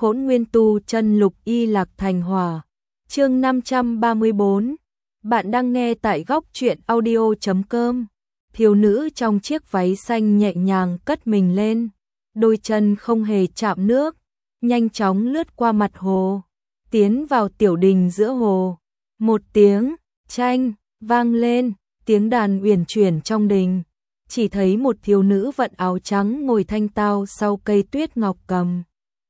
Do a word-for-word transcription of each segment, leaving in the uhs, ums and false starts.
Hỗn Nguyên Tu Chân Lục Y Lạc Thành Hỏa. Chương năm trăm ba mươi bốn. Bạn đang nghe tại góc truyện audio chấm com. Thiếu nữ trong chiếc váy xanh nhẹ nhàng cất mình lên, đôi chân không hề chạm nước, nhanh chóng lướt qua mặt hồ, tiến vào tiểu đình giữa hồ. Một tiếng chanh vang lên, tiếng đàn uyển chuyển trong đình. Chỉ thấy một thiếu nữ vận áo trắng ngồi thanh tao sau cây tuyết ngọc cầm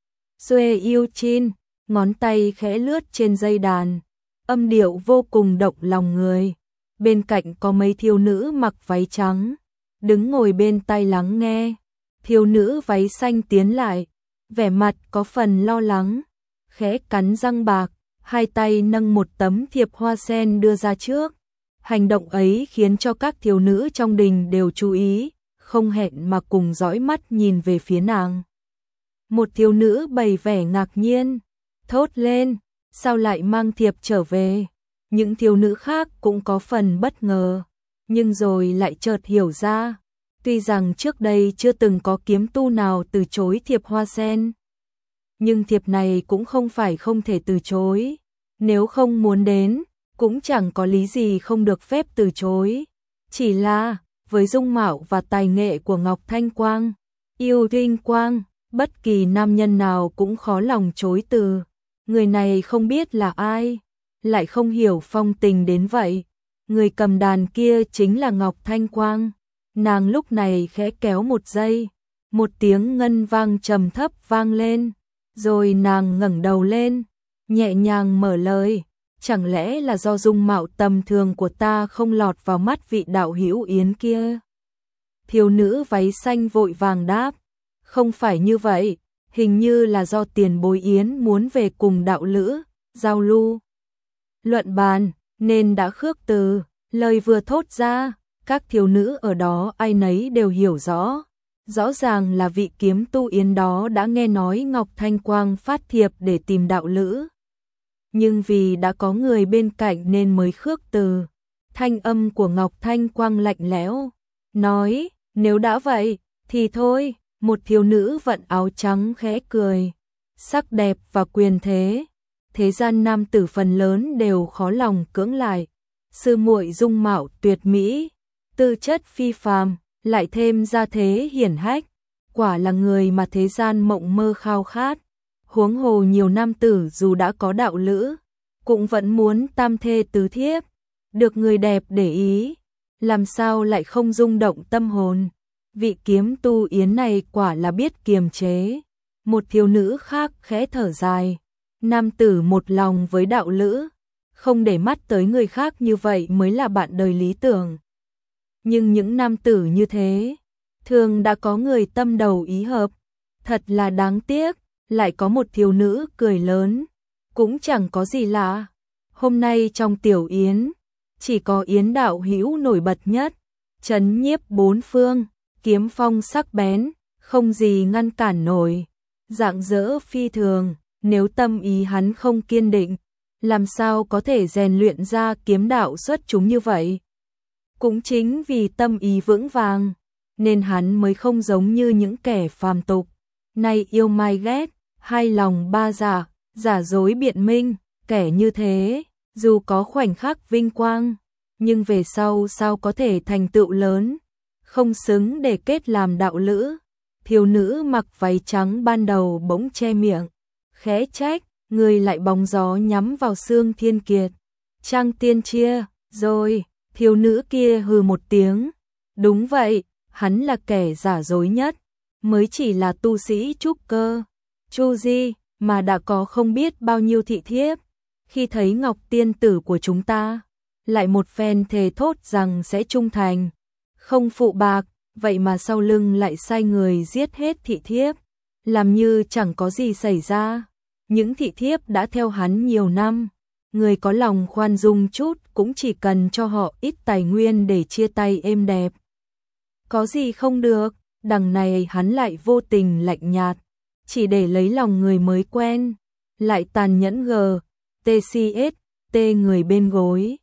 xuê yêu chin, ngón tay khẽ lướt trên dây đàn, âm điệu vô cùng động lòng người. Bên cạnh có mấy thiếu nữ mặc váy trắng, đứng ngồi bên tai lắng nghe. Thiếu nữ váy xanh tiến lại, vẻ mặt có phần lo lắng, khẽ cắn răng bạc, hai tay nâng một tấm thiệp hoa sen đưa ra trước. Hành động ấy khiến cho các thiếu nữ trong đình đều chú ý, không hẹn mà cùng dõi mắt nhìn về phía nàng. Một thiếu nữ bày vẻ ngạc nhiên, thốt lên, sao lại mang thiệp trở về? Những thiếu nữ khác cũng có phần bất ngờ, nhưng rồi lại chợt hiểu ra, tuy rằng trước đây chưa từng có kiếm tu nào từ chối thiệp hoa sen, nhưng thiệp này cũng không phải không thể từ chối, nếu không muốn đến, cũng chẳng có lý gì không được phép từ chối. Chỉ là, với dung mạo và tài nghệ của Ngọc Thanh Quang, yêu Vinh Quang, bất kỳ nam nhân nào cũng khó lòng chối từ. Người này không biết là ai, lại không hiểu phong tình đến vậy. Người cầm đàn kia chính là Ngọc Thanh Quang. Nàng lúc này khẽ kéo một giây, một tiếng ngân vang trầm thấp vang lên, rồi nàng ngẩng đầu lên, nhẹ nhàng mở lời. Chẳng lẽ là do dung mạo tầm thường của ta không lọt vào mắt vị đạo hữu Yến kia? Thiếu nữ váy xanh vội vàng đáp, không phải như vậy, hình như là do tiền bối Yến muốn về cùng đạo lữ, giao lưu, luận bàn, nên đã khước từ. Lời vừa thốt ra, các thiếu nữ ở đó ai nấy đều hiểu rõ. Rõ ràng là vị kiếm tu Yến đó đã nghe nói Ngọc Thanh Quang phát thiệp để tìm đạo lữ, nhưng vì đã có người bên cạnh nên mới khước từ. Thanh âm của Ngọc Thanh Quang lạnh lẽo, nói, nếu đã vậy, thì thôi. Một thiếu nữ vận áo trắng khẽ cười, sắc đẹp và quyền thế, thế gian nam tử phần lớn đều khó lòng cưỡng lại. Sư muội dung mạo tuyệt mỹ, tư chất phi phàm, lại thêm gia thế hiển hách, quả là người mà thế gian mộng mơ khao khát. Huống hồ nhiều nam tử dù đã có đạo lữ, cũng vẫn muốn tam thê tứ thiếp, được người đẹp để ý, làm sao lại không rung động tâm hồn. Vị kiếm tu Yến này quả là biết kiềm chế. Một thiếu nữ khác khẽ thở dài, nam tử một lòng với đạo lữ, không để mắt tới người khác như vậy mới là bạn đời lý tưởng. Nhưng những nam tử như thế, thường đã có người tâm đầu ý hợp, thật là đáng tiếc. Lại có một thiếu nữ cười lớn, cũng chẳng có gì lạ. Hôm nay trong tiểu yến, chỉ có Yến đạo hữu nổi bật nhất, trấn nhiếp bốn phương, kiếm phong sắc bén, không gì ngăn cản nổi, rạng rỡ phi thường. Nếu tâm ý hắn không kiên định, làm sao có thể rèn luyện ra kiếm đạo xuất chúng như vậy? Cũng chính vì tâm ý vững vàng, nên hắn mới không giống như những kẻ phàm tục, nay yêu mai ghét, hai lòng ba dạ, giả dối biện minh. Kẻ như thế, dù có khoảnh khắc vinh quang, nhưng về sau sao có thể thành tựu lớn, không xứng để kết làm đạo lữ. Thiếu nữ mặc váy trắng ban đầu bỗng che miệng, khẽ trách, người lại bóng gió nhắm vào Xương Thiên Kiệt. Trang tiên chia, rồi, thiếu nữ kia hừ một tiếng, đúng vậy, hắn là kẻ giả dối nhất, mới chỉ là tu sĩ trúc cơ, chu di, mà đã có không biết bao nhiêu thị thiếp. Khi thấy Ngọc tiên tử của chúng ta, lại một phen thề thốt rằng sẽ trung thành, không phụ bạc, vậy mà sau lưng lại sai người giết hết thị thiếp, làm như chẳng có gì xảy ra. Những thị thiếp đã theo hắn nhiều năm, người có lòng khoan dung chút cũng chỉ cần cho họ ít tài nguyên để chia tay êm đẹp. Có gì không được, đằng này hắn lại vô tình lạnh nhạt, chỉ để lấy lòng người mới quen, lại tàn nhẫn gờ, tê xê ét, tê người bên gối.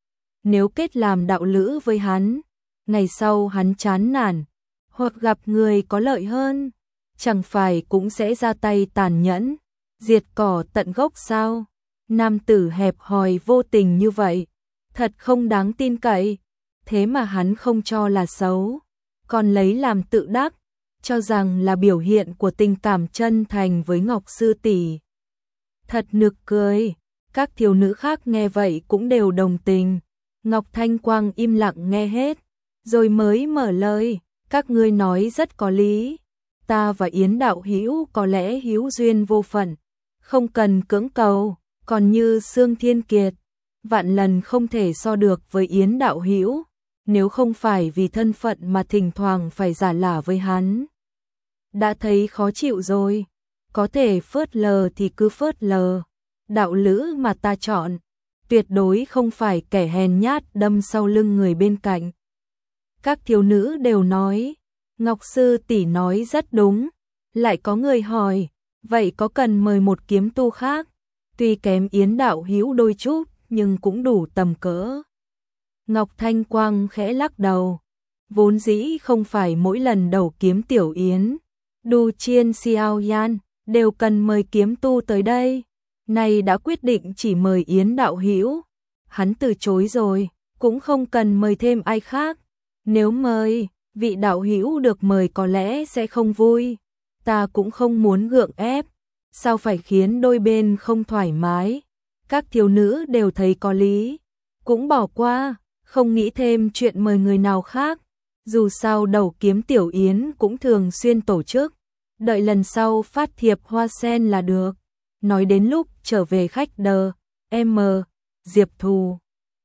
Nếu kết làm đạo lữ với hắn, ngày sau hắn chán nản, hoặc gặp người có lợi hơn, chẳng phải cũng sẽ ra tay tàn nhẫn. diệt cỏ tận gốc sao? Nam tử hẹp hòi vô tình như vậy, thật không đáng tin cậy, thế mà hắn không cho là xấu, còn lấy làm tự đắc, cho rằng là biểu hiện của tình cảm chân thành với Ngọc sư tỷ. Thật nực cười, các thiếu nữ khác nghe vậy cũng đều đồng tình. Ngọc Thanh Quang im lặng nghe hết, rồi mới mở lời, các ngươi nói rất có lý, ta và Yến đạo hữu có lẽ hữu duyên vô phận, không cần cưỡng cầu, còn như Sương Thiên Kiệt, vạn lần không thể so được với Yến đạo hữu, nếu không phải vì thân phận mà thỉnh thoảng phải giả lả với hắn. Đã thấy khó chịu rồi, có thể phớt lờ thì cứ phớt lờ, đạo lữ mà ta chọn, tuyệt đối không phải kẻ hèn nhát đâm sau lưng người bên cạnh. Các thiếu nữ đều nói, Ngọc sư tỷ nói rất đúng, lại có người hỏi, vậy có cần mời một kiếm tu khác, tuy kém Yến đạo hữu đôi chút, nhưng cũng đủ tầm cỡ. Ngọc Thanh Quang khẽ lắc đầu, vốn dĩ không phải mỗi lần đầu kiếm Tiểu Yến, Du Chiên Xiao Yan đều cần mời kiếm tu tới đây, này đã quyết định chỉ mời Yến đạo hữu, hắn từ chối rồi, cũng không cần mời thêm ai khác, nếu mời, vị đạo hữu được mời có lẽ sẽ không vui, ta cũng không muốn gượng ép, sao phải khiến đôi bên không thoải mái. Các thiếu nữ đều thấy có lý, cũng bỏ qua, không nghĩ thêm chuyện mời người nào khác, dù sao đầu kiếm Tiểu Yến cũng thường xuyên tổ chức, đợi lần sau phát thiệp hoa sen là được. Nói đến lúc trở về khách đờ, em, Diệp Thù,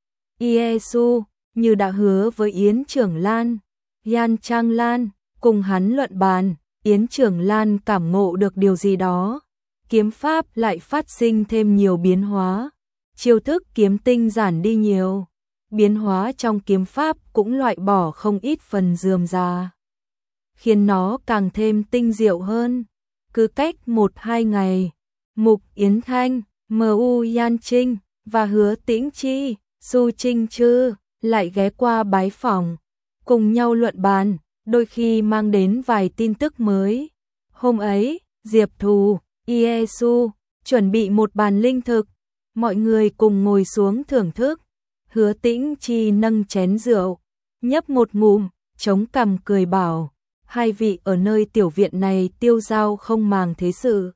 Iesu, như đã hứa với Yến Trưởng Lan, Yan Trang Lan, cùng hắn luận bàn, Yến Trưởng Lan cảm ngộ được điều gì đó, kiếm pháp lại phát sinh thêm nhiều biến hóa, chiêu thức kiếm tinh giản đi nhiều, biến hóa trong kiếm pháp cũng loại bỏ không ít phần rườm rà, khiến nó càng thêm tinh diệu hơn. Cứ cách một hai ngày, Mục Yến Thanh, em u Yan Trinh và Hứa Tĩnh Chi, Su Trinh Trư lại ghé qua bái phỏng, cùng nhau luận bàn, đôi khi mang đến vài tin tức mới. Hôm ấy, Diệp Thù, Iesu chuẩn bị một bàn linh thực, mọi người cùng ngồi xuống thưởng thức. Hứa Tĩnh Chi nâng chén rượu, nhấp một ngụm, chống cằm cười bảo, hai vị ở nơi tiểu viện này tiêu dao không màng thế sự,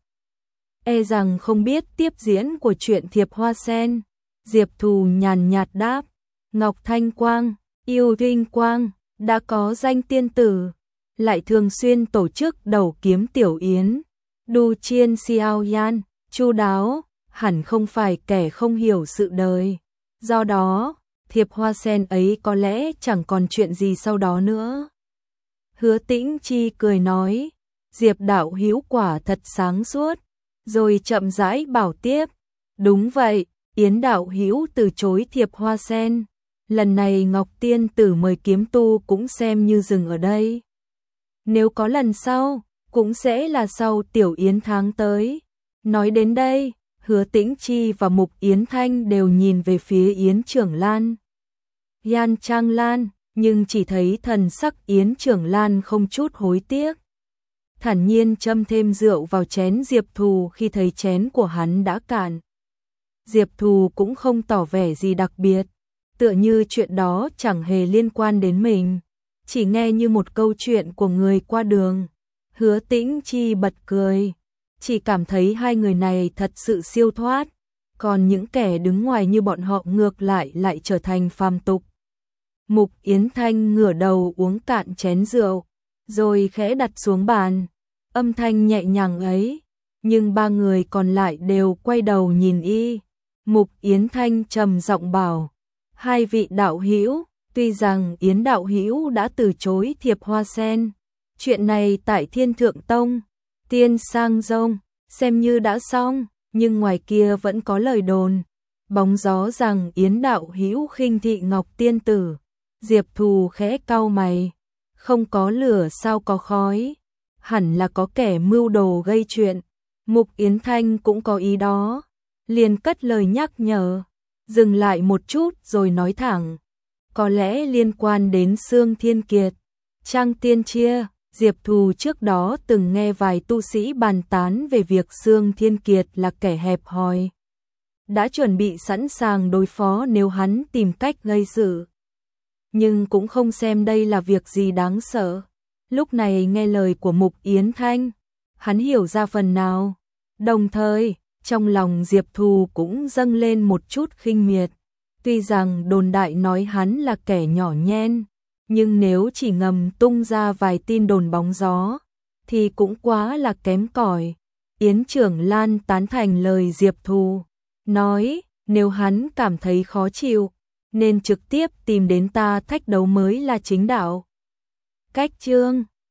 e rằng không biết tiếp diễn của chuyện thiệp hoa sen. Diệp Thù nhàn nhạt đáp, Ngọc Thanh Quang, Yêu Vinh Quang, đã có danh tiên tử, lại thường xuyên tổ chức đầu kiếm Tiểu Yến, Du Chiên Xiao Yan, chu đáo, hẳn không phải kẻ không hiểu sự đời. Do đó, thiệp hoa sen ấy có lẽ chẳng còn chuyện gì sau đó nữa. Hứa Tĩnh Chi cười nói, Diệp đạo hữu quả thật sáng suốt, rồi chậm rãi bảo tiếp, đúng vậy, Yến đạo hữu từ chối thiệp hoa sen, lần này Ngọc tiên tử mời kiếm tu cũng xem như dừng ở đây. Nếu có lần sau, cũng sẽ là sau Tiểu Yến tháng tới. Nói đến đây, Hứa Tĩnh Chi và Mục Yến Thanh đều nhìn về phía Yến Trưởng Lan, Yan Trang Lan, nhưng chỉ thấy thần sắc Yến Trưởng Lan không chút hối tiếc, thản nhiên châm thêm rượu vào chén Diệp Thù khi thấy chén của hắn đã cạn. Diệp Thù cũng không tỏ vẻ gì đặc biệt, tựa như chuyện đó chẳng hề liên quan đến mình, chỉ nghe như một câu chuyện của người qua đường. Hứa Tĩnh Chi bật cười, chỉ cảm thấy hai người này thật sự siêu thoát, còn những kẻ đứng ngoài như bọn họ ngược lại lại trở thành phàm tục. Mục Yến Thanh ngửa đầu uống cạn chén rượu, rồi khẽ đặt xuống bàn, âm thanh nhẹ nhàng ấy, nhưng ba người còn lại đều quay đầu nhìn y. Mục Yến Thanh trầm giọng bảo, hai vị đạo hữu, tuy rằng Yến đạo hữu đã từ chối thiệp hoa sen, chuyện này tại Thiên Thượng Tông, Tiên Sang Dông, xem như đã xong, nhưng ngoài kia vẫn có lời đồn, bóng gió rằng Yến đạo hữu khinh thị Ngọc tiên tử. Diệp Thù khẽ cau mày, không có lửa sao có khói, hẳn là có kẻ mưu đồ gây chuyện. Mục Yến Thanh cũng có ý đó, liền cất lời nhắc nhở, dừng lại một chút rồi nói thẳng, có lẽ liên quan đến Sương Thiên Kiệt. Trang Tiên Chia, Diệp Thù trước đó từng nghe vài tu sĩ bàn tán về việc Dương Thiên Kiệt là kẻ hẹp hòi, đã chuẩn bị sẵn sàng đối phó nếu hắn tìm cách gây sự. Nhưng cũng không xem đây là việc gì đáng sợ. Lúc này nghe lời của Mục Yến Thanh, hắn hiểu ra phần nào. Đồng thời, trong lòng Diệp Thù cũng dâng lên một chút khinh miệt. Tuy rằng đồn đại nói hắn là kẻ nhỏ nhen, nhưng nếu chỉ ngầm tung ra vài tin đồn bóng gió, thì cũng quá là kém cỏi. Yến Trưởng Lan tán thành lời Diệp Thù, nói nếu hắn cảm thấy khó chịu, nên trực tiếp tìm đến ta thách đấu mới là chính đạo. Cách chương